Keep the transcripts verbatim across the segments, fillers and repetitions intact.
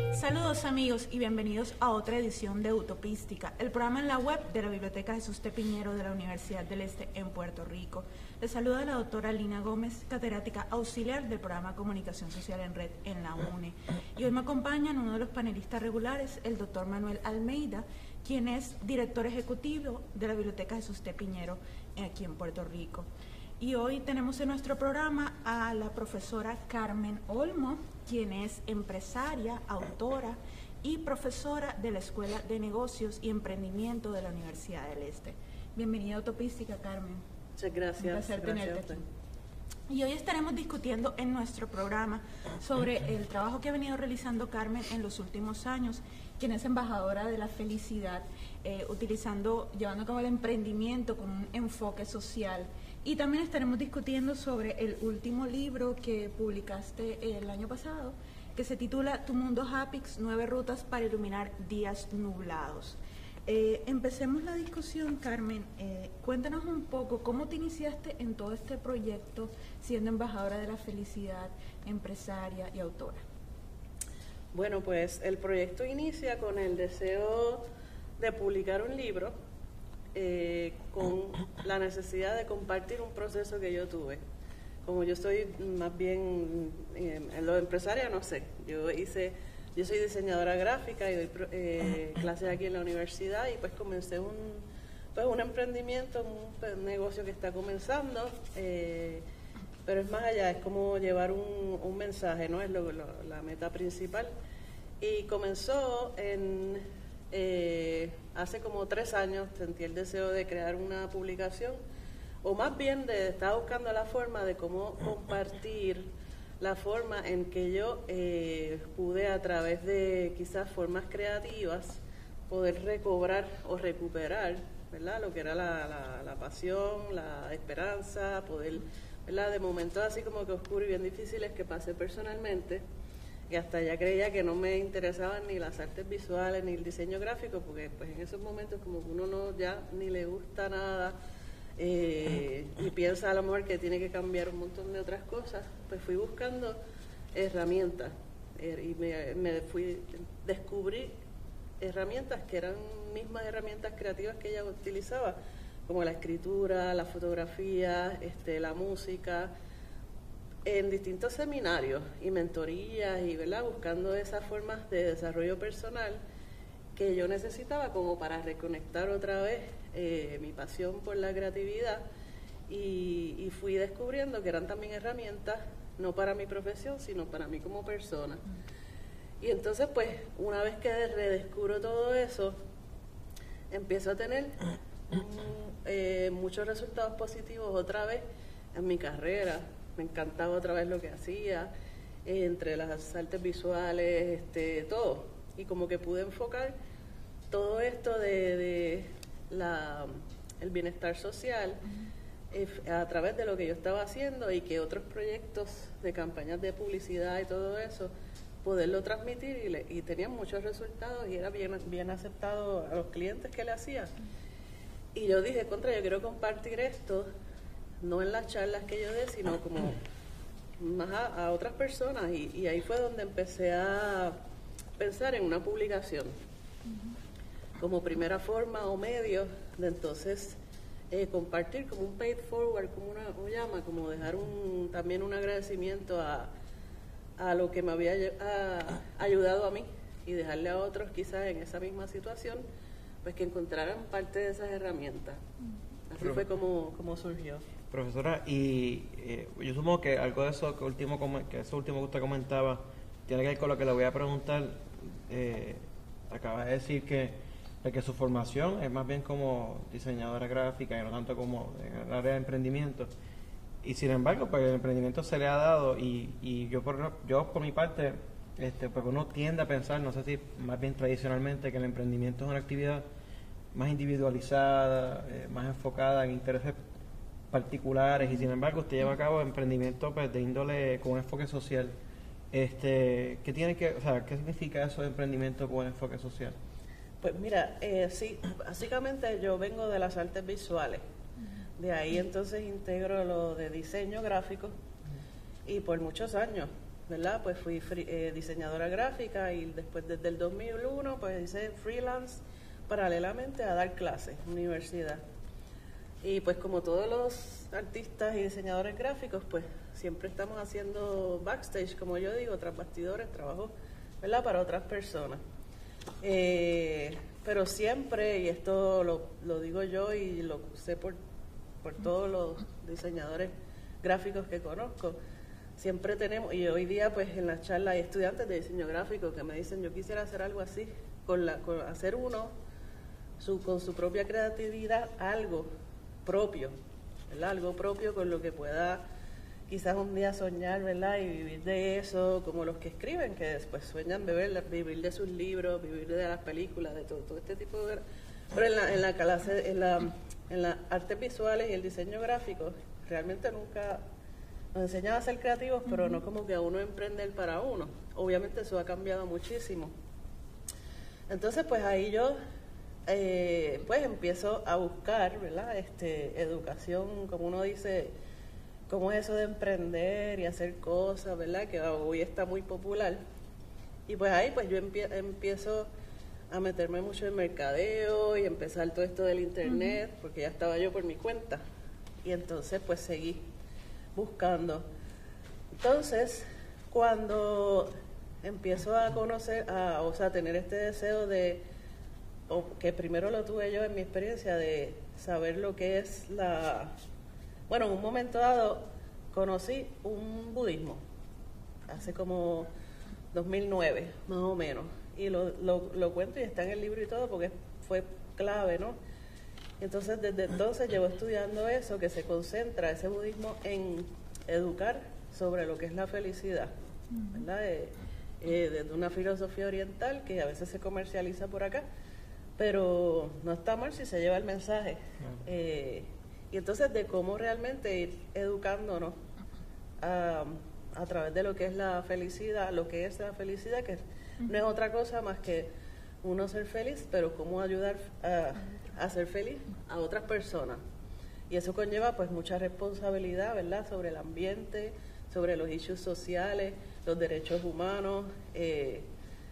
Saludos amigos y bienvenidos a otra edición de Utopística, el programa en la web de la Biblioteca Jesús T. Piñero de la Universidad del Este en Puerto Rico. Les saluda la doctora Lina Gómez, catedrática auxiliar del programa Comunicación Social en Red en la UNE. Y hoy me acompañan uno de los panelistas regulares, el doctor Manuel Almeida, quien es director ejecutivo de la Biblioteca Jesús T. Piñero aquí en Puerto Rico. Y hoy tenemos en nuestro programa a la profesora Carmen Olmo, quien es empresaria, autora y profesora de la Escuela de Negocios y Emprendimiento de la Universidad del Este. Bienvenida a Utopística, Carmen. Muchas gracias. Un placer gracias tenerte aquí. Y hoy estaremos discutiendo en nuestro programa sobre el trabajo que ha venido realizando Carmen en los últimos años, quien es embajadora de la felicidad, eh, utilizando, llevando a cabo el emprendimiento con un enfoque social. Y también estaremos discutiendo sobre el último libro que publicaste el año pasado, que se titula Tu Mundo Happix, nueve rutas para iluminar días nublados. Eh, empecemos la discusión, Carmen. Eh, cuéntanos un poco cómo te iniciaste en todo este proyecto, siendo embajadora de la felicidad, empresaria y autora. Bueno, pues el proyecto inicia con el deseo de publicar un libro, eh, con la necesidad de compartir un proceso que yo tuve. Como yo soy más bien eh, en lo de empresaria, no sé, yo hice, yo soy diseñadora gráfica y doy eh, clases aquí en la universidad y pues comencé un, pues un emprendimiento, un, pues, un negocio que está comenzando, eh, pero es más allá, es como llevar un, un mensaje, ¿no? Es lo, lo, la meta principal. Y comenzó en eh, hace como tres años, sentí el deseo de crear una publicación, o más bien de estaba buscando la forma de cómo compartir la forma en que yo eh, pude, a través de quizás formas creativas, poder recobrar o recuperar, ¿verdad?, lo que era la, la, la pasión, la esperanza, poder, ¿verdad?, de momentos así como que oscuros y bien difíciles que pasé personalmente, y hasta ya creía que no me interesaban ni las artes visuales ni el diseño gráfico, porque pues en esos momentos como que uno no ya ni le gusta nada, eh, y piensa a lo mejor que tiene que cambiar un montón de otras cosas, pues fui buscando herramientas eh, y me, me fui descubrí herramientas que eran mismas herramientas creativas que ella utilizaba, como la escritura, la fotografía, este, la música, en distintos seminarios y mentorías y, ¿verdad?, buscando esas formas de desarrollo personal que yo necesitaba como para reconectar otra vez eh, mi pasión por la creatividad, y, y fui descubriendo que eran también herramientas no para mi profesión sino para mí como persona. Y entonces pues una vez que redescubro todo eso, empiezo a tener mm, eh, muchos resultados positivos otra vez en mi carrera. Me encantaba otra vez lo que hacía, eh, entre las artes visuales, este, todo. Y como que pude enfocar todo esto de, de la, el bienestar social eh, a través de lo que yo estaba haciendo, y que otros proyectos de campañas de publicidad y todo eso, poderlo transmitir, y, le, y tenían muchos resultados y era bien, bien aceptado a los clientes que le hacía. Y yo dije, contra, yo quiero compartir esto, no en las charlas que yo dé, sino como más a, a otras personas, y, y ahí fue donde empecé a pensar en una publicación uh-huh. como primera forma o medio de entonces eh, compartir como un paid forward, como una, una llama, como dejar un, también un agradecimiento a, a lo que me había a, ayudado a mí, y dejarle a otros quizás en esa misma situación, pues que encontraran parte de esas herramientas. Así Pero, fue como, como surgió. Profesora, y eh, yo supongo que algo de eso que último que eso último que usted comentaba tiene que ver con lo que le voy a preguntar. Eh, acaba de decir que, de que su formación es más bien como diseñadora gráfica y no tanto como en el área de emprendimiento. Y sin embargo, pues el emprendimiento se le ha dado, y, y yo por yo por mi parte, este, pues uno tiende a pensar, no sé si más bien tradicionalmente, que el emprendimiento es una actividad más individualizada, eh, más enfocada en intereses particulares, y sin embargo usted lleva a cabo emprendimiento pues de índole con un enfoque social. Este, ¿qué tiene que, o sea, qué significa eso de emprendimiento con un enfoque social? Pues mira, eh, sí, básicamente yo vengo de las artes visuales, de ahí entonces integro lo de diseño gráfico, y por muchos años ¿verdad? Pues fui free, eh, diseñadora gráfica y después desde el dos mil uno pues hice freelance paralelamente a dar clases en universidad. Y pues como todos los artistas y diseñadores gráficos, pues siempre estamos haciendo backstage, como yo digo, tras bastidores, trabajo, ¿verdad? Para otras personas. Eh, pero siempre, y esto lo, lo digo yo y lo sé por, por todos los diseñadores gráficos que conozco, siempre tenemos, y hoy día pues en las charlas hay estudiantes de diseño gráfico que me dicen, yo quisiera hacer algo así, con la, con hacer uno su, con su propia creatividad, algo propio, ¿verdad? Algo propio con lo que pueda quizás un día soñar, ¿verdad? Y vivir de eso, como los que escriben, que después sueñan beber, vivir de sus libros, vivir de las películas, de todo, todo este tipo de... Pero en la, en la clase, en la, en las artes visuales y el diseño gráfico, realmente nunca nos enseñan a ser creativos, pero no como que a uno emprender para uno. Obviamente eso ha cambiado muchísimo. Entonces, pues ahí yo, eh, pues empiezo a buscar, ¿verdad? Este, educación, como uno dice, cómo es eso de emprender y hacer cosas, ¿verdad? Que hoy está muy popular. Y pues ahí, pues yo empie empiezo a meterme mucho en mercadeo y empezar todo esto del internet, uh-huh. porque ya estaba yo por mi cuenta. Y entonces, pues seguí buscando. Entonces, cuando empiezo a conocer, a, o sea, a tener este deseo de, o que primero lo tuve yo en mi experiencia, de saber lo que es la... Bueno, en un momento dado conocí un budismo, hace como dos mil nueve, más o menos, y lo, lo, lo cuento y está en el libro y todo porque fue clave, ¿no? Entonces, desde entonces llevo estudiando eso, que se concentra ese budismo en educar sobre lo que es la felicidad, ¿verdad? Eh, eh, desde una filosofía oriental que a veces se comercializa por acá, pero no está mal si se lleva el mensaje. Eh, y entonces de cómo realmente ir educándonos a, a través de lo que es la felicidad, lo que es la felicidad, que no es otra cosa más que uno ser feliz, pero cómo ayudar a, a ser feliz a otras personas. Y eso conlleva pues mucha responsabilidad, ¿verdad? Sobre el ambiente, sobre los issues sociales, los derechos humanos, eh,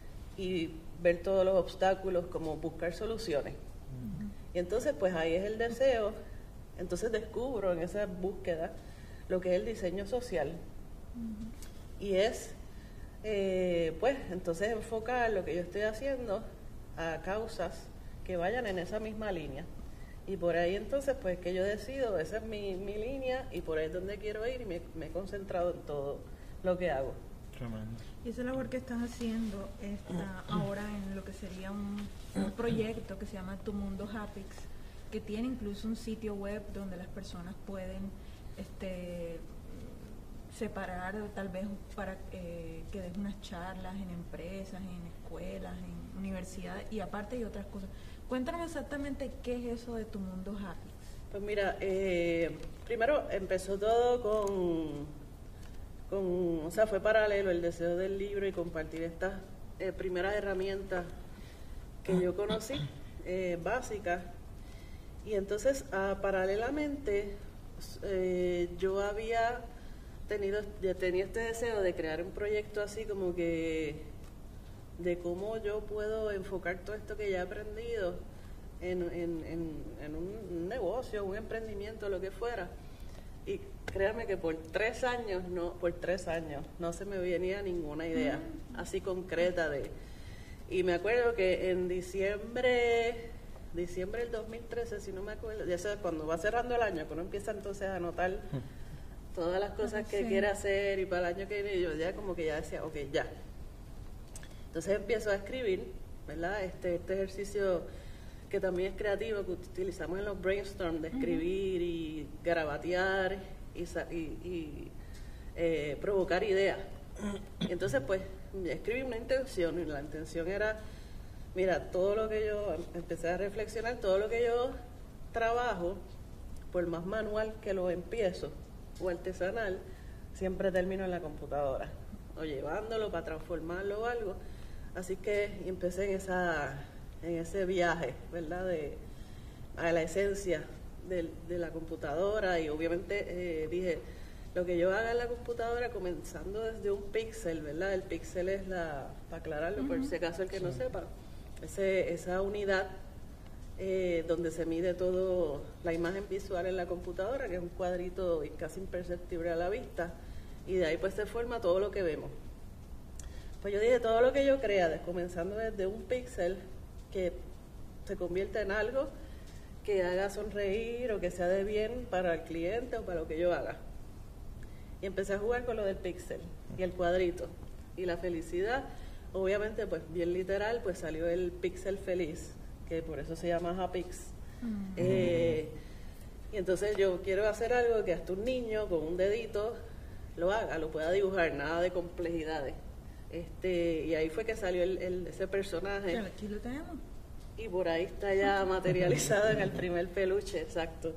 y ver todos los obstáculos, como buscar soluciones. Uh-huh. Y entonces pues ahí es el deseo, entonces descubro en esa búsqueda lo que es el diseño social. Uh-huh. Y es, eh, pues entonces enfocar lo que yo estoy haciendo a causas que vayan en esa misma línea. Y por ahí entonces, pues que yo decido, esa es mi, mi línea y por ahí es donde quiero ir y me, me he concentrado en todo lo que hago. Tremendo. Y esa labor que estás haciendo está ahora en lo que sería un, un proyecto que se llama Tu Mundo Hapix, que tiene incluso un sitio web donde las personas pueden este, separar tal vez para eh, que des unas charlas en empresas, en escuelas, en universidades y aparte hay otras cosas. Cuéntanos exactamente qué es eso de Tu Mundo Hapix. Pues mira, eh, primero empezó todo con, con, o sea, fue paralelo el deseo del libro y compartir estas eh, primeras herramientas que yo conocí, eh, básicas. Y entonces, ah, paralelamente, eh, yo había tenido, ya tenía este deseo de crear un proyecto así como que de cómo yo puedo enfocar todo esto que ya he aprendido en, en, en, en un negocio, un emprendimiento, lo que fuera. Y créanme que por tres años, no, por tres años, no se me venía ninguna idea así concreta de... Y me acuerdo que en diciembre, diciembre del dos mil trece, si no me acuerdo, ya sabes, cuando va cerrando el año, que uno empieza entonces a anotar todas las cosas que sí. quiere hacer y para el año que viene, yo ya como que ya decía, ok, ya. Entonces empiezo a escribir, ¿verdad? Este, este ejercicio que también es creativo, que utilizamos en los brainstorm, de escribir uh-huh. y garabatear y, y, y eh, provocar ideas. Y entonces, pues, escribí una intención y la intención era, mira, todo lo que yo, empecé a reflexionar, todo lo que yo trabajo, por más manual que lo empiezo, o artesanal, siempre termino en la computadora, o llevándolo para transformarlo o algo. Así que empecé en esa en ese viaje, ¿verdad? De, a la esencia de, de la computadora y obviamente eh, dije, lo que yo haga en la computadora, comenzando desde un píxel, ¿verdad? El píxel es la, para aclararlo, uh-huh. por si acaso el que sí. no sepa, ese, esa unidad eh, donde se mide todo la imagen visual en la computadora, que es un cuadrito casi imperceptible a la vista, y de ahí pues se forma todo lo que vemos. Pues yo dije, todo lo que yo crea, comenzando desde un píxel, que se convierta en algo que haga sonreír o que sea de bien para el cliente o para lo que yo haga. Y empecé a jugar con lo del píxel y el cuadrito y la felicidad. Obviamente, pues bien literal, pues salió el píxel feliz, que por eso se llama Hapix. Mm. Eh, y entonces yo quiero hacer algo que hasta un niño con un dedito lo haga, lo pueda dibujar, nada de complejidades. Este, y ahí fue que salió el, el, ese personaje. Aquí lo tenemos. Y por ahí está ya materializado en el primer peluche, exacto.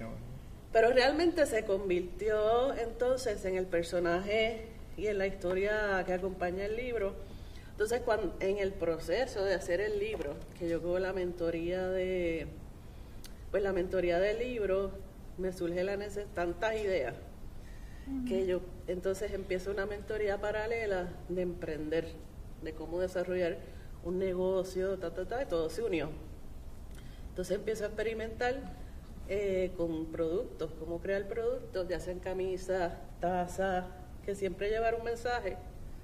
Pero realmente se convirtió entonces en el personaje y en la historia que acompaña el libro. Entonces, cuando, en el proceso de hacer el libro, que yo con la mentoría de, pues la mentoría del libro, me surge la necesidad, tantas ideas, uh-huh. que yo entonces empiezo una mentoría paralela de emprender, de cómo desarrollar un negocio, ta, ta, ta, y todo se unió. Entonces empiezo a experimentar eh, con productos, cómo crear productos, ya sean camisas, tazas, que siempre llevar un mensaje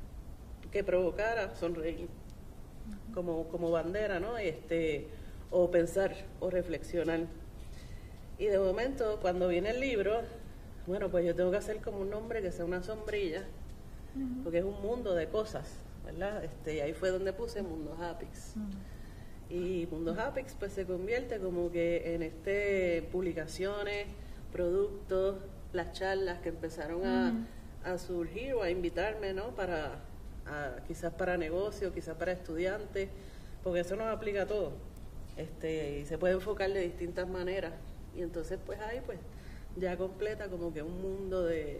que provocara sonreír, uh-huh. como, como bandera, ¿no? Este, o pensar, o reflexionar. Y de momento, cuando viene el libro, bueno, pues yo tengo que hacer como un nombre que sea una sombrilla, uh-huh. porque es un mundo de cosas, ¿verdad? Este, y ahí fue donde puse Mundo Hapix. Uh-huh. Y Mundo Hapix pues se convierte como que en este publicaciones, productos, las charlas que empezaron uh-huh. a, a surgir o a invitarme, ¿no? Para a, quizás para negocios, quizás para estudiantes, porque eso nos aplica a todo. Este, y se puede enfocar de distintas maneras. Y entonces pues ahí pues ya completa como que un mundo de,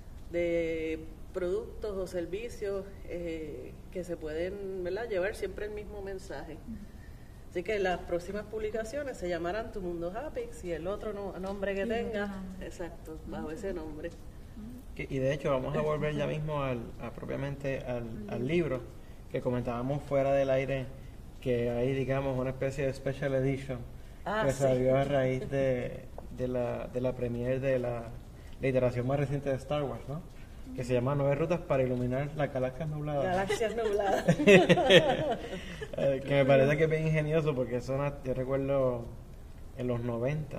de productos o servicios eh, que se pueden, ¿verdad?, llevar siempre el mismo mensaje. Uh-huh. Así que las próximas publicaciones se llamarán Tu Mundo Hapix y el otro no, nombre que tenga, nombre. Exacto, bajo uh-huh. ese nombre. Y de hecho vamos a volver ya mismo al, a, propiamente al, uh-huh. al libro que comentábamos fuera del aire, que hay, digamos, una especie de special edition ah, que sí. salió a raíz de, de, la, de la premiere de la, la iteración más reciente de Star Wars, ¿no? Que se llama Nueve Rutas para Iluminar las Galaxias Nubladas. Galaxias Nubladas. eh, que me parece que es bien ingenioso porque eso, yo recuerdo en los noventa,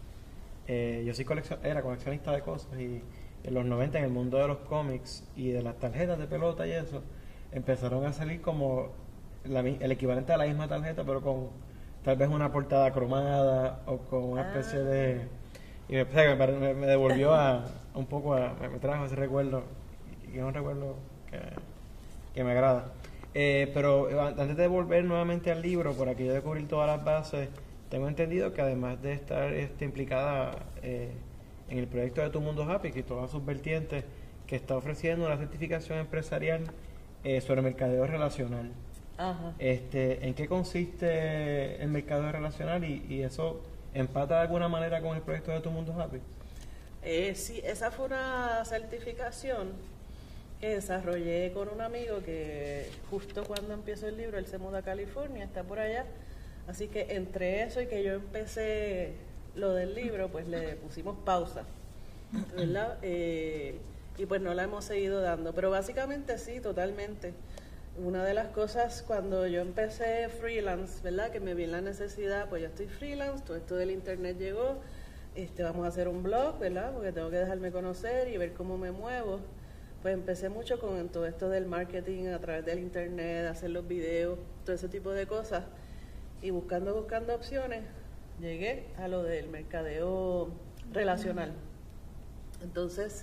eh, yo sí coleccion, era coleccionista de cosas y en los noventa en el mundo de los cómics y de las tarjetas de pelota y eso, empezaron a salir como la, el equivalente a la misma tarjeta, pero con tal vez una portada cromada o con una ah. especie de... Y me, me, me devolvió a, a un poco, a, me trajo ese recuerdo, y es un recuerdo que, que me agrada. Eh, pero antes de volver nuevamente al libro, por aquello de cubrir todas las bases, tengo entendido que además de estar este, implicada eh, en el proyecto de Tu Mundo Hapix y todas sus vertientes, que está ofreciendo una certificación empresarial eh, sobre mercadeo relacional. Ajá. Este, ¿en qué consiste el mercadeo relacional y, y eso empata de alguna manera con el proyecto de Tu Mundo Hapix? Eh, sí, esa fue una certificación que desarrollé con un amigo que justo cuando empiezo el libro, él se muda a California, está por allá, así que entre eso y que yo empecé lo del libro, pues le pusimos pausa, ¿verdad? Eh, y pues no la hemos seguido dando, pero básicamente sí, totalmente. Una de las cosas cuando yo empecé freelance, ¿verdad?, que me vi en la necesidad, pues yo estoy freelance, todo esto del internet llegó, este, vamos a hacer un blog, ¿verdad?, porque tengo que dejarme conocer y ver cómo me muevo. Pues empecé mucho con todo esto del marketing a través del internet, hacer los videos, todo ese tipo de cosas, y buscando, buscando opciones, llegué a lo del mercadeo relacional. Entonces,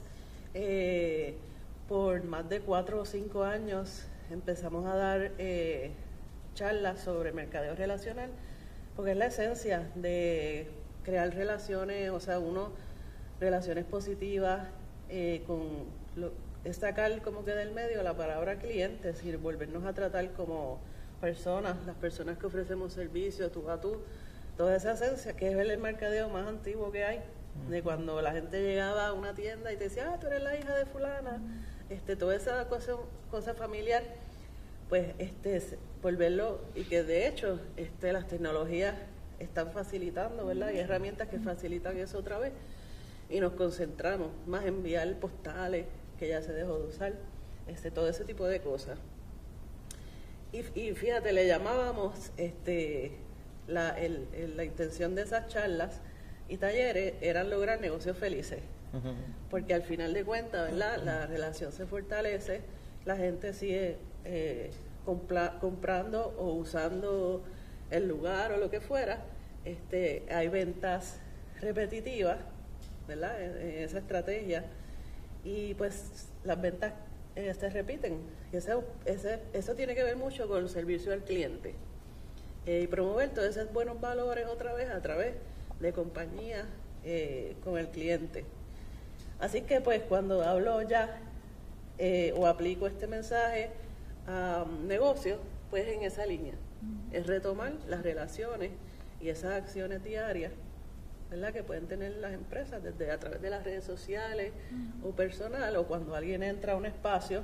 eh, por más de cuatro o cinco años empezamos a dar eh, charlas sobre mercadeo relacional, porque es la esencia de crear relaciones, o sea, uno, relaciones positivas, eh, con lo, es sacar como que del medio la palabra cliente, es decir, volvernos a tratar como personas, las personas que ofrecemos servicios, tú a tú, toda esa esencia, que es el mercadeo más antiguo que hay, de cuando la gente llegaba a una tienda y te decía, ah, tú eres la hija de fulana, este, toda esa cosa, cosa familiar, pues este, volverlo, y que de hecho este, las tecnologías están facilitando, ¿verdad? Hay herramientas que facilitan eso otra vez, y nos concentramos más en enviar postales, que ya se dejó de usar, este, todo ese tipo de cosas. Y, y fíjate, le llamábamos este, la, el, el, la intención de esas charlas y talleres eran lograr negocios felices, uh-huh. porque al final de cuentas, ¿verdad? La relación se fortalece, la gente sigue eh, compla, comprando o usando el lugar o lo que fuera, este, hay ventas repetitivas, ¿verdad? En, en esa estrategia, y pues las ventas eh, se repiten, y ese, ese, eso tiene que ver mucho con el servicio al cliente, eh, y promover todos esos buenos valores otra vez a través de compañía eh, con el cliente. Así que pues cuando hablo ya eh, o aplico este mensaje a um, negocios, pues en esa línea uh-huh. es retomar las relaciones y esas acciones diarias, ¿verdad?, que pueden tener las empresas desde a través de las redes sociales uh-huh. o personal, o cuando alguien entra a un espacio,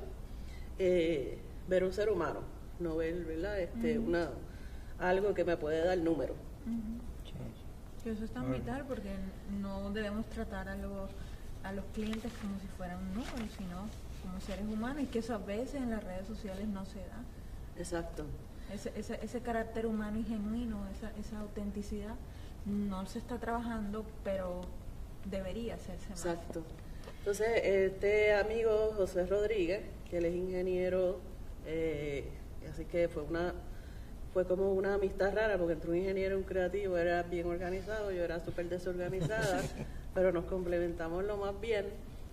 eh, ver un ser humano, no ver, ¿verdad?, este, uh-huh. una, algo que me puede dar número. Uh-huh. Que eso es tan vital, porque no debemos tratar a los, a los clientes como si fueran un número, sino como seres humanos, y que eso a veces en las redes sociales no se da. Exacto. Ese, ese, ese carácter humano y genuino, esa, esa autenticidad, no se está trabajando, pero debería hacerse más. Exacto. Entonces, este amigo José Rodríguez, que él es ingeniero, eh, así que fue una... fue como una amistad rara, porque entre un ingeniero y un creativo era bien organizado, yo era súper desorganizada, pero nos complementamos lo más bien.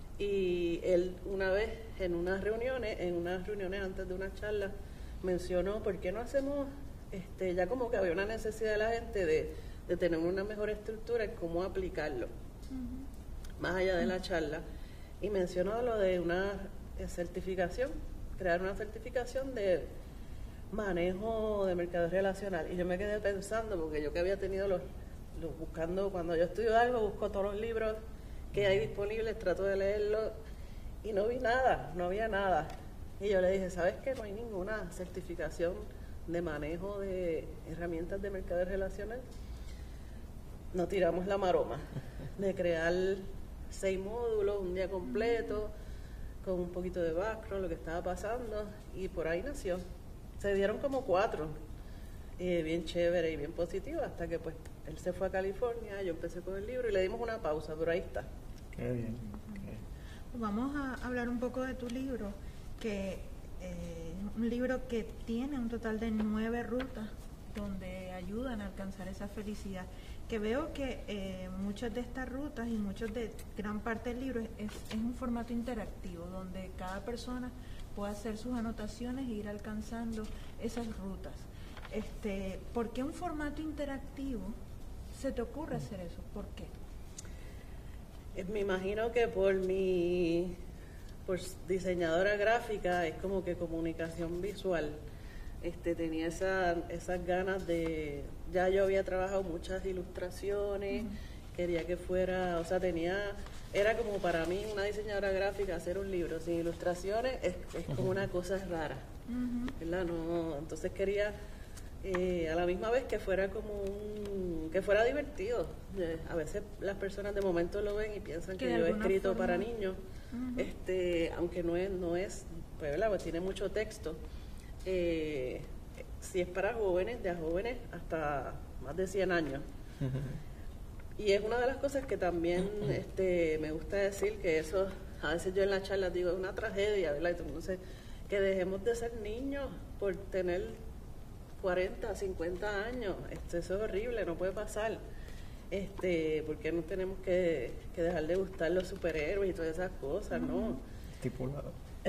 Y él una vez en unas reuniones, en unas reuniones antes de una charla, mencionó, ¿por qué no hacemos, este, ya como que había una necesidad de la gente de, de tener una mejor estructura en cómo aplicarlo, uh-huh. más allá de la charla? Y mencionó lo de una certificación, crear una certificación de manejo de mercado relacional. Y yo me quedé pensando, porque yo que había tenido los, los buscando, cuando yo estudio algo, busco todos los libros que hay disponibles, trato de leerlos, y no vi nada, no había nada. Y yo le dije, ¿sabes qué? No hay ninguna certificación de manejo de herramientas de mercado relacional. Nos tiramos la maroma de crear seis módulos, un día completo, con un poquito de background, lo que estaba pasando, y por ahí nació. Se dieron como cuatro, eh, bien chévere y bien positivo, hasta que pues él se fue a California, yo empecé con el libro y le dimos una pausa, pero ahí está. Qué bien. Okay. Pues vamos a hablar un poco de tu libro, que eh, un libro que tiene un total de nueve rutas donde ayudan a alcanzar esa felicidad. Que veo que eh, muchas de estas rutas y muchos de gran parte del libro es, es un formato interactivo, donde cada persona puede hacer sus anotaciones e ir alcanzando esas rutas. Este, ¿por qué un formato interactivo se te ocurre hacer eso? ¿Por qué? Eh, me imagino que por mi por diseñadora gráfica es como que comunicación visual. Este, tenía esa, esas ganas de, ya yo había trabajado muchas ilustraciones, uh-huh. quería que fuera, o sea, tenía, era como para mí una diseñadora gráfica hacer un libro sin ilustraciones es, es como una cosa rara, uh-huh. ¿verdad? No, entonces quería eh, a la misma vez que fuera como un, que fuera divertido. Eh, a veces las personas de momento lo ven y piensan que, que yo he escrito forma. para niños, uh-huh. este, aunque no es, no es, pues, ¿verdad? Pues tiene mucho texto. Eh, si es para jóvenes, de a jóvenes hasta más de cien años. Uh-huh. Y es una de las cosas que también uh-huh. este, me gusta decir, que eso, a veces yo en las charlas digo, es una tragedia, ¿verdad? Entonces, que dejemos de ser niños por tener cuarenta, cincuenta años. Este, eso es horrible, no puede pasar. Este, porque no tenemos que, que dejar de gustar los superhéroes y todas esas cosas, uh-huh. ¿no? Estipulado.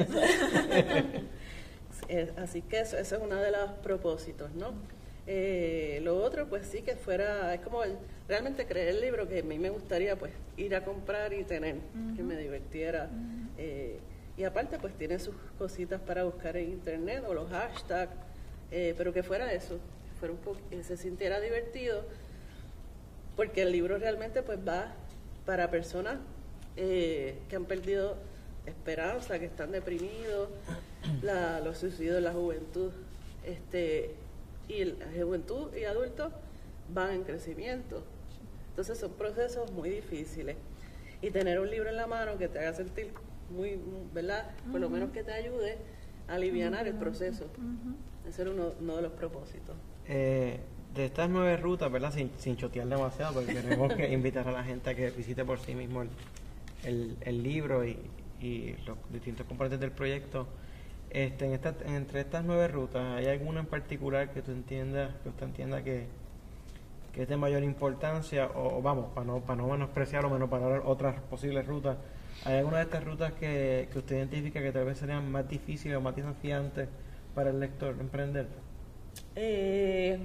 Así que eso, eso es uno de los propósitos, ¿no? Eh, lo otro, pues sí, que fuera, es como el, realmente creer el libro que a mí me gustaría pues ir a comprar y tener, uh-huh. que me divirtiera. Uh-huh. Eh, y aparte, pues tiene sus cositas para buscar en internet o los hashtags, eh, pero que fuera eso, que fuera un poco, que se sintiera divertido, porque el libro realmente pues va para personas eh, que han perdido esperanza, que están deprimidos, la, los suicidios de la juventud, este, y la juventud y adultos van en crecimiento. Entonces son procesos muy difíciles. Y tener un libro en la mano que te haga sentir muy, ¿verdad? Por lo menos que te ayude a alivianar el proceso. Ese era uno, uno de los propósitos. Eh, de estas nueve rutas, ¿verdad? Sin, sin chotear demasiado, porque queremos que invitar a la gente a que visite por sí mismo el, el, el libro y, y los distintos componentes del proyecto. Este, en esta, entre estas nueve rutas, ¿hay alguna en particular que tú entiendas, que usted entienda que, que es de mayor importancia? O, o vamos, para no, para no menospreciar o menosparar otras posibles rutas, ¿hay alguna de estas rutas que, que usted identifica que tal vez serían más difíciles o más desafiantes para el lector emprender? Eh,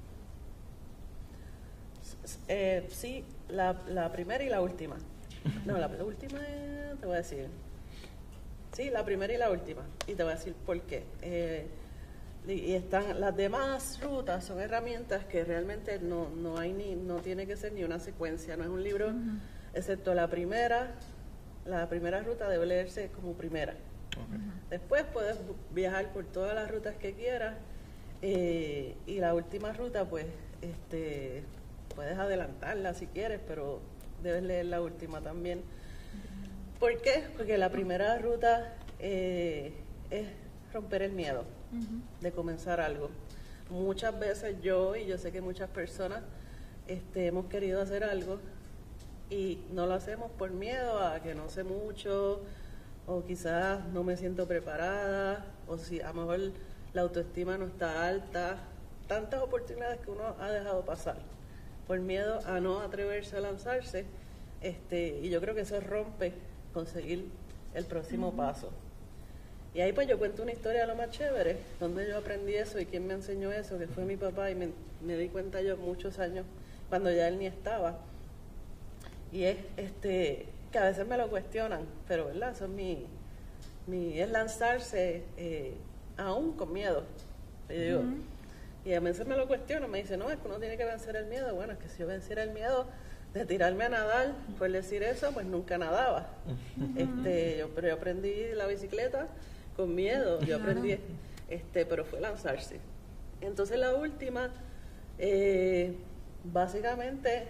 eh, sí, la, la primera y la última. No, la, la última es, te voy a decir. Sí, la primera y la última. Y te voy a decir por qué. Eh, y, y están las demás rutas son herramientas que realmente no, no hay ni, no tiene que ser ni una secuencia, no es un libro, uh-huh. excepto la primera, la primera ruta debe leerse como primera. Okay. Después puedes viajar por todas las rutas que quieras, eh, y la última ruta pues este puedes adelantarla si quieres, pero debes leer la última también. ¿Por qué? Porque la primera ruta eh, es romper el miedo uh-huh. de comenzar algo. Muchas veces yo, y yo sé que muchas personas este, hemos querido hacer algo y no lo hacemos por miedo a que no sé mucho, o quizás no me siento preparada, o si a lo mejor la autoestima no está alta. Tantas oportunidades que uno ha dejado pasar por miedo a no atreverse a lanzarse, este, y yo creo que eso rompe conseguir el próximo uh-huh. paso. Y ahí pues yo cuento una historia de lo más chévere, donde yo aprendí eso y quién me enseñó eso, que fue mi papá, y me, me di cuenta yo muchos años, cuando ya él ni estaba. Y es este que a veces me lo cuestionan, pero verdad, eso es mi, mi es lanzarse eh, aún con miedo. Y, digo, uh-huh. y a veces me lo cuestionan, me dicen, no, es que uno tiene que vencer el miedo. Bueno, es que si yo venciera el miedo de tirarme a nadar, por decir eso, pues nunca nadaba. Uh-huh. este yo, pero yo aprendí la bicicleta con miedo, yo aprendí, este pero fue lanzarse. Entonces la última, eh, básicamente,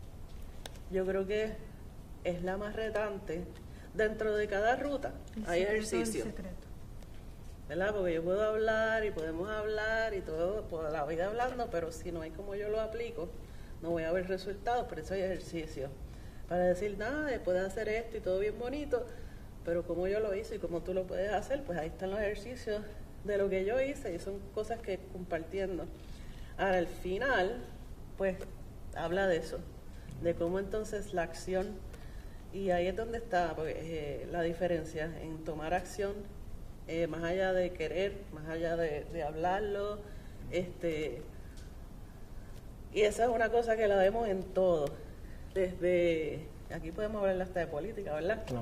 yo creo que es la más retante. Dentro de cada ruta el hay ejercicio, ¿verdad? Porque yo puedo hablar y podemos hablar y todo, toda la vida hablando, pero si no hay como yo lo aplico, no voy a ver resultados. Por eso hay ejercicio, para decir, nada, puedes hacer esto y todo bien bonito, pero como yo lo hice y como tú lo puedes hacer, pues ahí están los ejercicios de lo que yo hice, y son cosas que compartiendo. Ahora, al final, pues, habla de eso, de cómo entonces la acción, y ahí es donde está pues, eh, la diferencia en tomar acción, eh, más allá de querer, más allá de, de hablarlo, este... Y esa es una cosa que la vemos en todo, desde, aquí podemos hablar hasta de política, ¿verdad? No.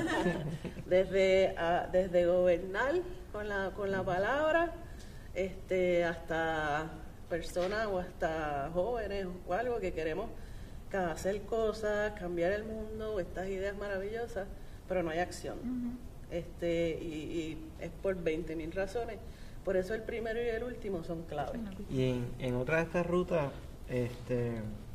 desde, a, desde gobernar con la, con la palabra, este, hasta personas o hasta jóvenes o algo que queremos hacer cosas, cambiar el mundo, estas ideas maravillosas, pero no hay acción. Uh-huh. este y, y es por veinte mil razones. Por eso el primero y el último son claves. Y en, en otra de estas rutas, este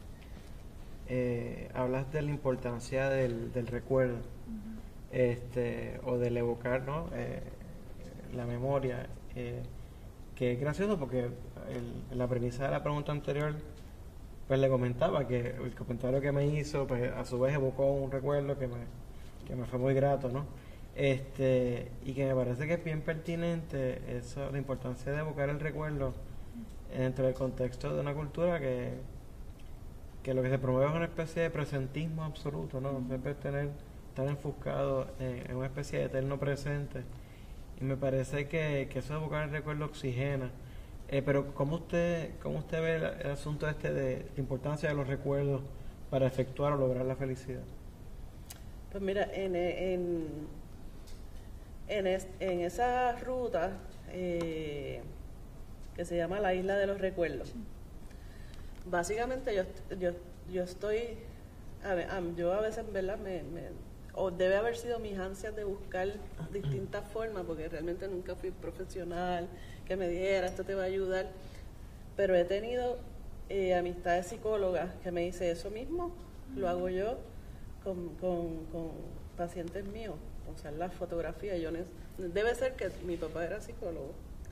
eh, hablas de la importancia del, del recuerdo, uh-huh. este o del evocar, ¿no? Eh, la memoria, eh, que es gracioso porque el, la premisa de la pregunta anterior, pues le comentaba que el comentario que me hizo, pues a su vez evocó un recuerdo que me, que me fue muy grato, ¿no? Este, y que me parece que es bien pertinente eso, la importancia de evocar el recuerdo dentro del contexto de una cultura que, que lo que se promueve es una especie de presentismo absoluto, ¿no? Siempre tener, estar enfocado en, en una especie de eterno presente. Y me parece que, que eso de evocar el recuerdo oxigena. Eh, pero ¿cómo usted cómo usted ve el, el asunto este de la importancia de los recuerdos para efectuar o lograr la felicidad? Pues mira, en, en, en, es, en esa ruta eh, que se llama la Isla de los Recuerdos, básicamente yo, yo, yo estoy a ver, a, yo a veces, ¿verdad? Me, me, o debe haber sido mis ansias de buscar distintas formas, porque realmente nunca fui profesional, que me dijera, esto te va a ayudar, pero he tenido eh, amistades psicólogas que me dicen eso mismo, lo hago yo con, con, con pacientes míos, usar la fotografía. Yo ne- debe ser que mi papá era psicólogo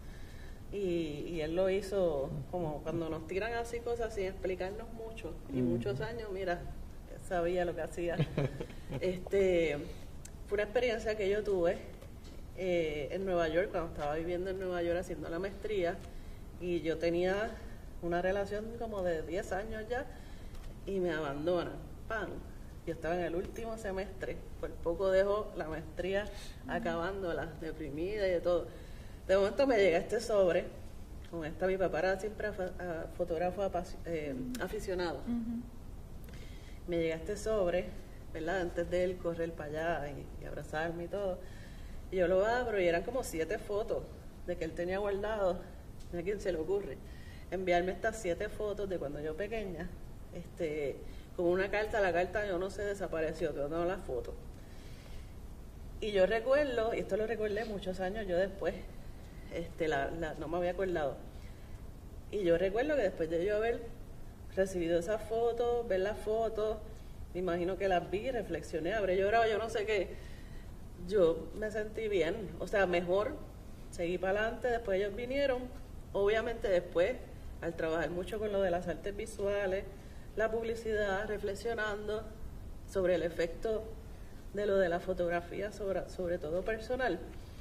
y, y él lo hizo como cuando nos tiran así cosas sin explicarnos mucho, y muchos años, mira, sabía lo que hacía. Este, fue una experiencia que yo tuve eh, en Nueva York, cuando estaba viviendo en Nueva York haciendo la maestría, y yo tenía una relación como de diez años ya, y me abandonan, ¡pam! Yo estaba en el último semestre, por poco dejo la maestría acabándola, deprimida y de todo. De momento me llega este sobre, con esta, mi papá era siempre afa- a- fotógrafo apasi- eh, aficionado. Ujú. Me llega este sobre, ¿verdad? Antes de él correr para allá y, y abrazarme y todo. Y yo lo abro y eran como siete fotos de que él tenía guardado. ¿A quién se le ocurre enviarme estas siete fotos de cuando yo pequeña? Este, con una carta, la carta yo no sé, desapareció, pero no la foto. Y yo recuerdo, y esto lo recordé muchos años yo después, este, la, la, no me había acordado. Y yo recuerdo que después de yo haber recibido esas fotos, ver las fotos, me imagino que las vi, reflexioné, habré llorado, yo no sé qué. Yo me sentí bien, o sea, mejor, seguí para adelante, después ellos vinieron, obviamente después, al trabajar mucho con lo de las artes visuales, la publicidad, reflexionando sobre el efecto de lo de la fotografía, sobre, sobre todo personal,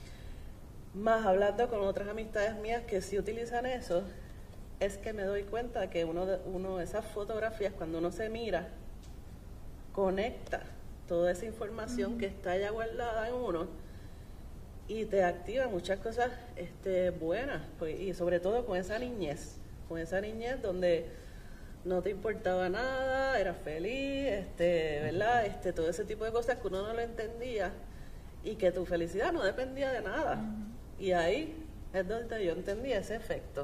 más hablando con otras amistades mías que sí utilizan eso, es que me doy cuenta que uno de uno, esas fotografías, cuando uno se mira, conecta toda esa información uh-huh. que está ya guardada en uno y te activa muchas cosas este, buenas, pues, y sobre todo con esa niñez, con esa niñez donde no te importaba nada, eras feliz, este, ¿verdad? Este, todo ese tipo de cosas que uno no lo entendía y que tu felicidad no dependía de nada. Uh-huh. Y ahí es donde yo entendí ese efecto.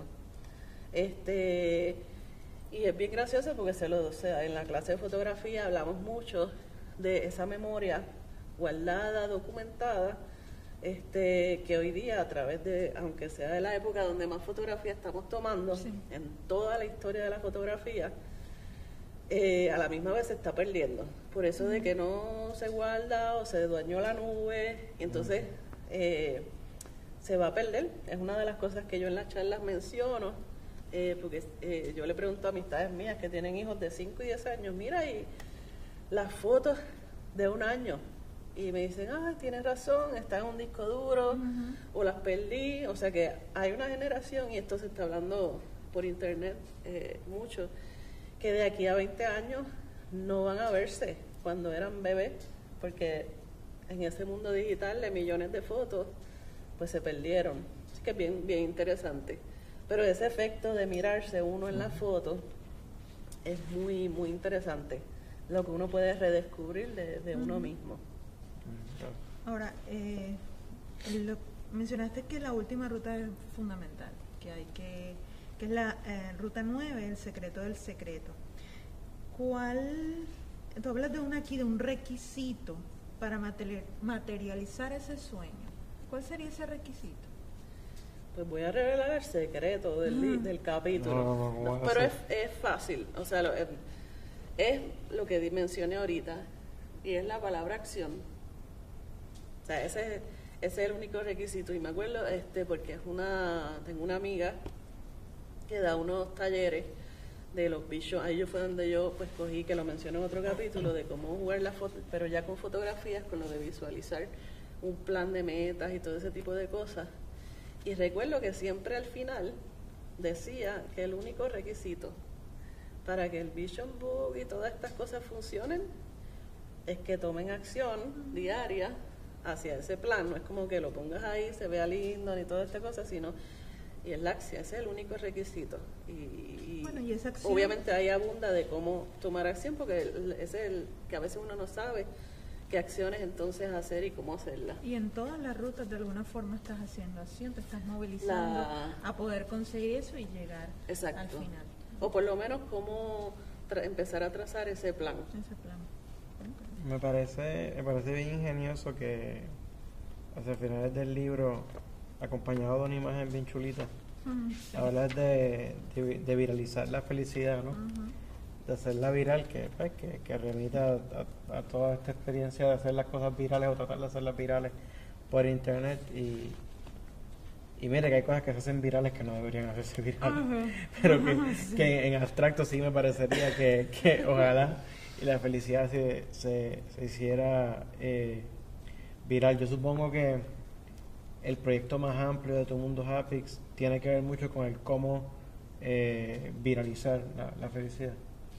Este, y es bien gracioso porque se lo, o sea, en la clase de fotografía hablamos mucho de esa memoria guardada, documentada, este, que hoy día a través de, aunque sea de la época donde más fotografía estamos tomando, sí. en toda la historia de la fotografía, eh, a la misma vez se está perdiendo. Por eso uh-huh. de que no se guarda o se dueñó la nube, y entonces eh, se va a perder. Es una de las cosas que yo en las charlas menciono, eh, porque eh, yo le pregunto a amistades mías que tienen hijos de cinco y diez años, mira, y las fotos de un año, y me dicen, ah, tienes razón, está en un disco duro, uh-huh. o las perdí. O sea que hay una generación, y esto se está hablando por internet eh, mucho, que de aquí a veinte años no van a verse cuando eran bebés, porque en ese mundo digital de millones de fotos, pues se perdieron. Así que es bien, bien interesante. Pero ese efecto de mirarse uno en la foto es muy, muy interesante. Lo que uno puede redescubrir de, de uh-huh. uno mismo. Ahora, eh, lo, mencionaste que la última ruta es fundamental, que hay que, que es la eh, ruta nueve, el secreto del secreto. ¿Cuál, tú hablas de un aquí, de un requisito para materi- materializar ese sueño? ¿Cuál sería ese requisito? Pues voy a revelar el secreto del, uh-huh. del capítulo. No, no, no, no, pero es, es fácil, o sea, lo, es, es lo que mencioné ahorita, y es la palabra acción. O sea, ese, ese es el único requisito. Y me acuerdo, este, porque es una, tengo una amiga que da unos talleres de los bichos. Ahí yo fue donde yo pues cogí, que lo mencioné en otro capítulo, de cómo jugar la foto, pero ya con fotografías, con lo de visualizar un plan de metas y todo ese tipo de cosas. Y recuerdo que siempre al final decía que el único requisito para que el Vision Book y todas estas cosas funcionen es que tomen acción diaria hacia ese plan. No es como que lo pongas ahí, se vea lindo, ni toda esta cosa, sino, y es la acción, ese es el único requisito. Y, y, bueno, y esa acción, obviamente ahí abunda de cómo tomar acción, porque ese es el que a veces uno no sabe qué acciones entonces hacer y cómo hacerlas. Y en todas las rutas de alguna forma estás haciendo acción, te estás movilizando la... a poder conseguir eso y llegar Exacto. al final. O por lo menos cómo tra- empezar a trazar ese plan. Ese plan. Me parece, me parece bien ingenioso que hacia finales del libro, acompañado de una imagen bien chulita, Mm, sí. hablas de, de, de viralizar la felicidad, ¿no? Ujú. De hacerla viral, que, pues, que, que remita a, a toda esta experiencia de hacer las cosas virales o tratar de hacerlas virales por internet. Y, y mire que hay cosas que se hacen virales que no deberían hacerse virales, Ujú. pero que, Sí. que en abstracto sí me parecería que, que ojalá y la felicidad se, se, se hiciera eh, viral. Yo supongo que el proyecto más amplio de Tu Mundo Hapix tiene que ver mucho con el cómo eh, viralizar la, la felicidad.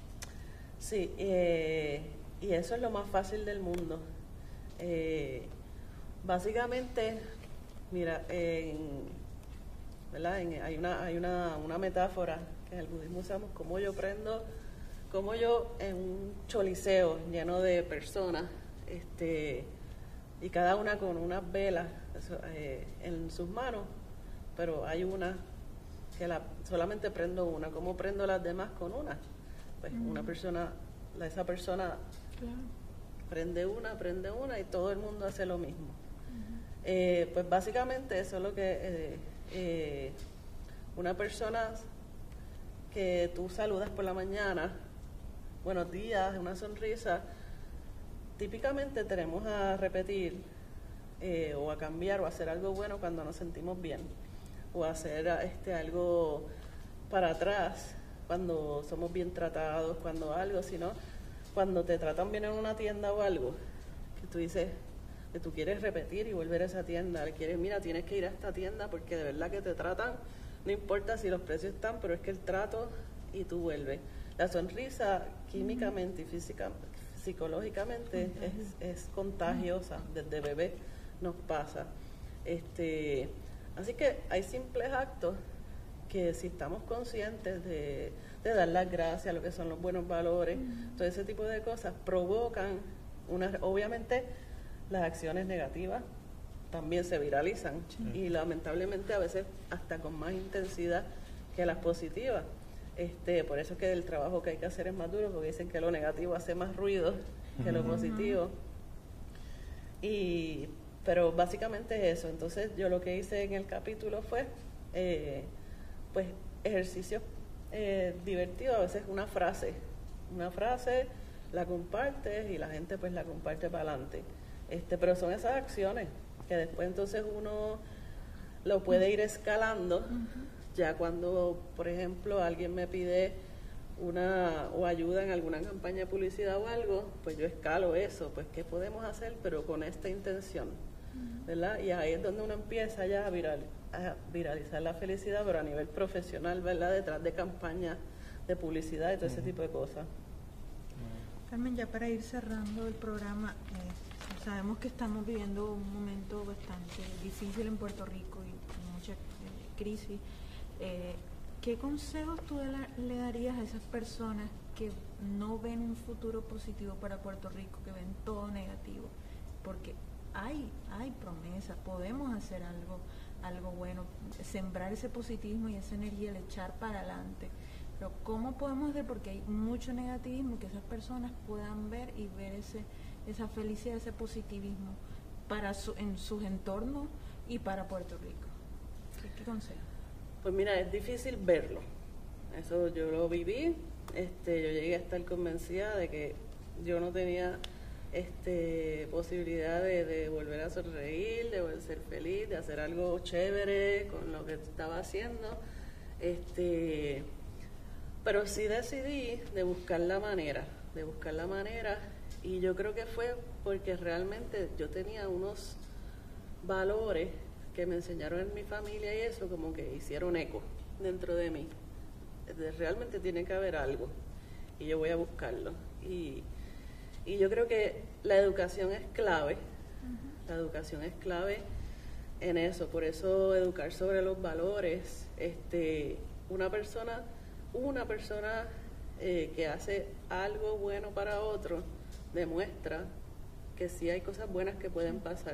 Sí, eh, y eso es lo más fácil del mundo. Eh, básicamente, mira, en, ¿verdad? En- hay una hay una, una metáfora que en el budismo usamos, como yo prendo, como yo en un choliseo lleno de personas, este, y cada una con unas velas eso, eh, en sus manos, pero hay una que la, solamente prendo una, ¿cómo prendo las demás con una? Pues Mm. una persona, la- esa persona Claro. prende una, prende una y todo el mundo hace lo mismo. Eh, pues básicamente eso es lo que eh, eh, una persona que tú saludas por la mañana, buenos días, una sonrisa, típicamente tenemos a repetir eh, o a cambiar o a hacer algo bueno cuando nos sentimos bien, o a hacer este, algo para atrás cuando somos bien tratados, cuando algo, sino cuando te tratan bien en una tienda o algo, que tú dices que tú quieres repetir y volver a esa tienda, le quieres, mira, tienes que ir a esta tienda porque de verdad que te tratan, no importa si los precios están, pero es que el trato y tú vuelves. La sonrisa químicamente y física, psicológicamente es, es contagiosa, desde bebé nos pasa. Este, así que hay simples actos que si estamos conscientes de, de dar las gracias, lo que son los buenos valores, todo ese tipo de cosas provocan una, obviamente las acciones negativas también se viralizan Sí. y lamentablemente a veces hasta con más intensidad que las positivas. Este, por eso es que el trabajo que hay que hacer es más duro, porque dicen que lo negativo hace más ruido que lo Ujú. positivo. Y, pero básicamente es eso. Entonces yo lo que hice en el capítulo fue eh, pues ejercicios eh, divertidos, a veces una frase, una frase la compartes y la gente pues la comparte para adelante. Este, pero son esas acciones que después entonces uno lo puede ir escalando. Ya cuando, por ejemplo, alguien me pide una o ayuda en alguna campaña de publicidad o algo, pues yo escalo eso, pues qué podemos hacer, pero con esta intención, ¿verdad? Y ahí es donde uno empieza ya a, viral, a viralizar la felicidad, pero a nivel profesional, ¿verdad? Detrás de campañas de publicidad y todo ese tipo de cosas. Carmen, ya para ir cerrando el programa, eh, sabemos que estamos viviendo un momento bastante difícil en Puerto Rico y con mucha eh, crisis. Eh, ¿Qué consejos tú la- le darías a esas personas que no ven un futuro positivo para Puerto Rico, que ven todo negativo? Porque hay, hay promesas, podemos hacer algo, algo bueno, sembrar ese positivismo y esa energía, el echar para adelante. Pero ¿cómo podemos hacer? Porque hay mucho negativismo, que esas personas puedan ver y ver ese, esa felicidad, ese positivismo para su, en sus entornos y para Puerto Rico. ¿Qué, qué consejo? Pues mira, es difícil verlo. Eso yo lo viví. Este, yo llegué a estar convencida de que yo no tenía este, posibilidad de, de volver a sonreír, de volver a ser feliz, de hacer algo chévere con lo que estaba haciendo. Este, pero sí decidí de buscar la manera, de buscar la manera. Y yo creo que fue porque realmente yo tenía unos valores que me enseñaron en mi familia y eso como que hicieron eco dentro de mí. De- realmente tiene que haber algo y yo voy a buscarlo. Y, y yo creo que la educación es clave, la educación es clave en eso, por eso educar sobre los valores. Este, una persona, una persona eh, que hace algo bueno para otro demuestra que sí hay cosas buenas que pueden pasar.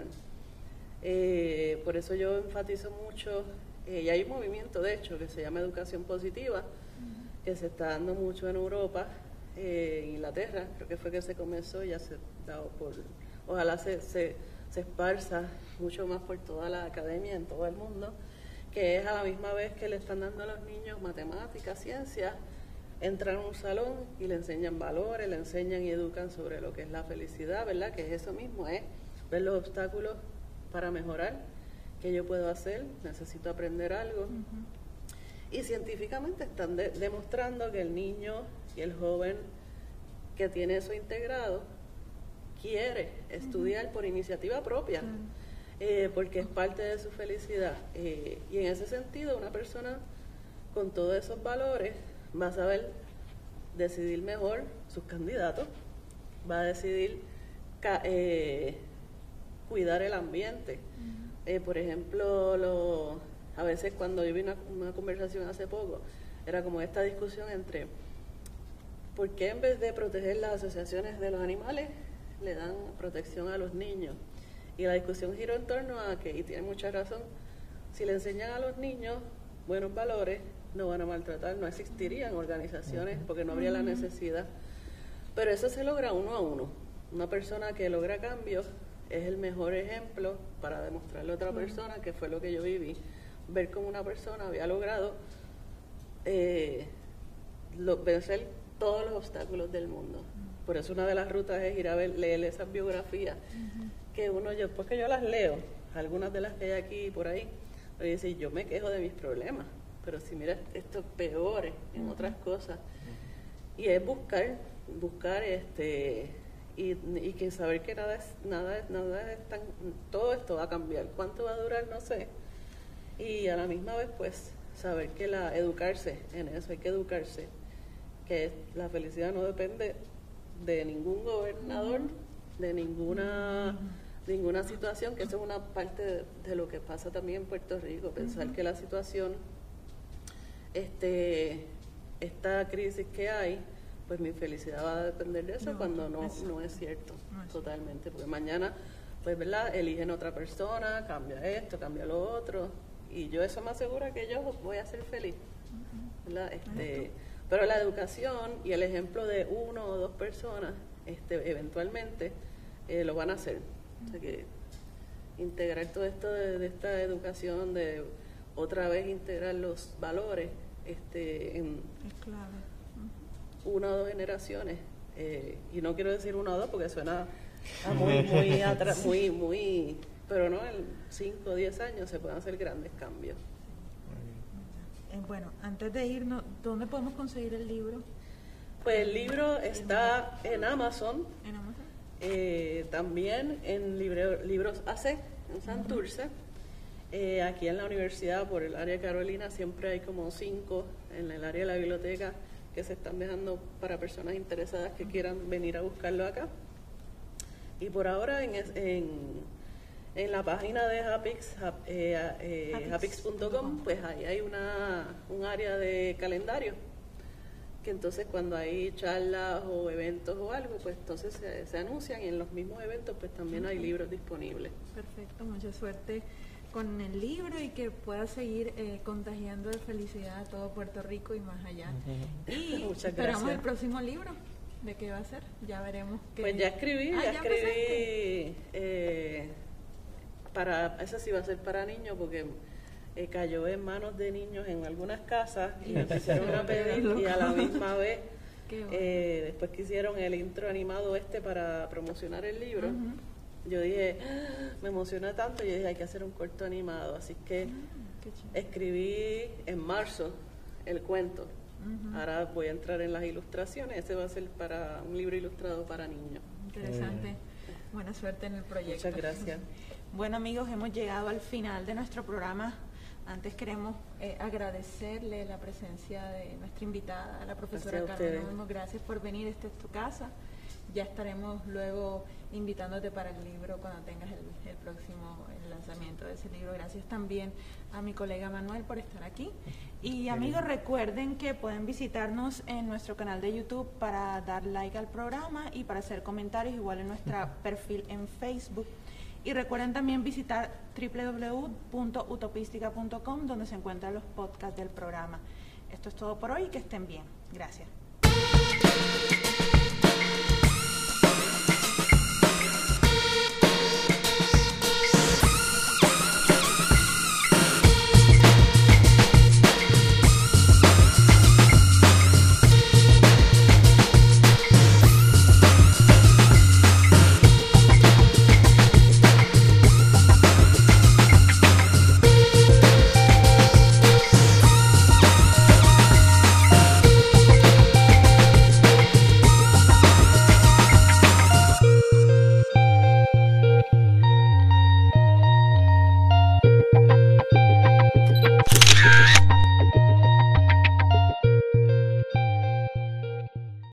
Eh, por eso yo enfatizo mucho, eh, y hay un movimiento de hecho que se llama educación positiva, que se está dando mucho en Europa, eh, en Inglaterra, creo que fue que se comenzó ya hace o por, ojalá se, se, se esparza mucho más por toda la academia, en todo el mundo, que es a la misma vez que le están dando a los niños matemáticas, ciencias, entran a un salón y le enseñan valores, le enseñan y educan sobre lo que es la felicidad, ¿verdad? Que es eso mismo, es ver los obstáculos para mejorar, qué yo puedo hacer, necesito aprender algo. Uh-huh. Y científicamente están de, demostrando que el niño y el joven que tiene eso integrado quiere estudiar uh-huh. por iniciativa propia, uh-huh. eh, porque es parte de su felicidad. Eh, y en ese sentido, una persona con todos esos valores va a saber decidir mejor sus candidatos, va a decidir ca- eh, cuidar el ambiente. Uh-huh. Eh, por ejemplo, lo, a veces cuando yo vi una, una conversación hace poco, era como esta discusión entre por qué en vez de proteger las asociaciones de los animales, le dan protección a los niños. Y la discusión giró en torno a que, y tiene mucha razón, si le enseñan a los niños buenos valores, no van a maltratar, no existirían organizaciones porque no habría la necesidad. Pero eso se logra uno a uno. Una persona que logra cambios es el mejor ejemplo para demostrarle a otra persona que fue lo que yo viví. Ver cómo una persona había logrado eh, lo, vencer todos los obstáculos del mundo. Por eso una de las rutas es ir a ver, leer esas biografías, uh-huh. que uno, yo, después que yo las leo, algunas de las que hay aquí y por ahí, me dice, yo me quejo de mis problemas, pero si mira estos peores en uh-huh. otras cosas. Uh-huh. Y es buscar, buscar este y, y que saber que nada es, nada es, nada es tan, todo esto va a cambiar. ¿Cuánto va a durar? No sé. Y a la misma vez, pues, saber que la educarse en eso, hay que educarse, que la felicidad no depende de ningún gobernador, de ninguna uh-huh. ninguna situación, que eso es una parte de, de lo que pasa también en Puerto Rico, pensar uh-huh. que la situación, este esta crisis que hay, pues mi felicidad va a depender de eso, no, cuando no, eso. no es cierto, no es totalmente, porque mañana, pues, ¿verdad?, eligen otra persona, cambia esto, cambia lo otro, y yo eso me asegura que yo voy a ser feliz, uh-huh. ¿verdad? Este, pero la educación y el ejemplo de uno o dos personas, este, eventualmente eh, lo van a hacer. O sea que integrar todo esto de, de esta educación, de otra vez integrar los valores este, en es clave. Uh-huh. una o dos generaciones, eh, y no quiero decir una o dos porque suena a muy, muy, atra- muy, muy, pero no, en cinco o diez años se pueden hacer grandes cambios. Bueno, antes de irnos, ¿dónde podemos conseguir el libro? Pues el libro está en Amazon, ¿En Amazon? Eh, también en libre, Libros A C, en Santurce. Uh-huh. Eh, aquí en la universidad, por el área de Carolina, siempre hay como cinco en el área de la biblioteca que se están dejando para personas interesadas que quieran venir a buscarlo acá. Y por ahora en... en En la página de Hapix, eh, eh, hapix punto com, pues ahí hay una, un área de calendario, que entonces cuando hay charlas o eventos o algo, pues entonces se, se anuncian, y en los mismos eventos pues también hay libros disponibles. Perfecto, mucha suerte con el libro y que pueda seguir eh, contagiando de felicidad a todo Puerto Rico y más allá. Uh-huh. Y Muchas esperamos gracias. El próximo libro. ¿De qué va a ser? Ya veremos. Qué... Pues ya escribí, ah, ya, ya escribí... Eh, para esa sí va a ser para niños, porque eh, cayó en manos de niños en algunas casas y me empezaron a pedir, y a la misma vez bueno. eh, después que hicieron el intro animado este para promocionar el libro, uh-huh. yo dije, ¡ah! Me emociona tanto, y yo dije, hay que hacer un corto animado, así que uh-huh. escribí en marzo el cuento. Uh-huh. Ahora voy a entrar en las ilustraciones, ese va a ser para un libro ilustrado para niños. Interesante. Uh-huh. Buena suerte en el proyecto. Muchas gracias. Bueno, amigos, hemos llegado al final de nuestro programa. Antes queremos eh, agradecerle la presencia de nuestra invitada, la profesora Carmen Olmos. Gracias por venir, esta es tu casa. Ya estaremos luego invitándote para el libro cuando tengas el, el próximo el lanzamiento de ese libro. Gracias también a mi colega Manuel por estar aquí. Y amigos, recuerden que pueden visitarnos en nuestro canal de YouTube para dar like al programa y para hacer comentarios, igual en nuestro perfil en Facebook. Y recuerden también visitar doble u doble u doble u punto utopística punto com, donde se encuentran los podcasts del programa. Esto es todo por hoy, que estén bien. Gracias.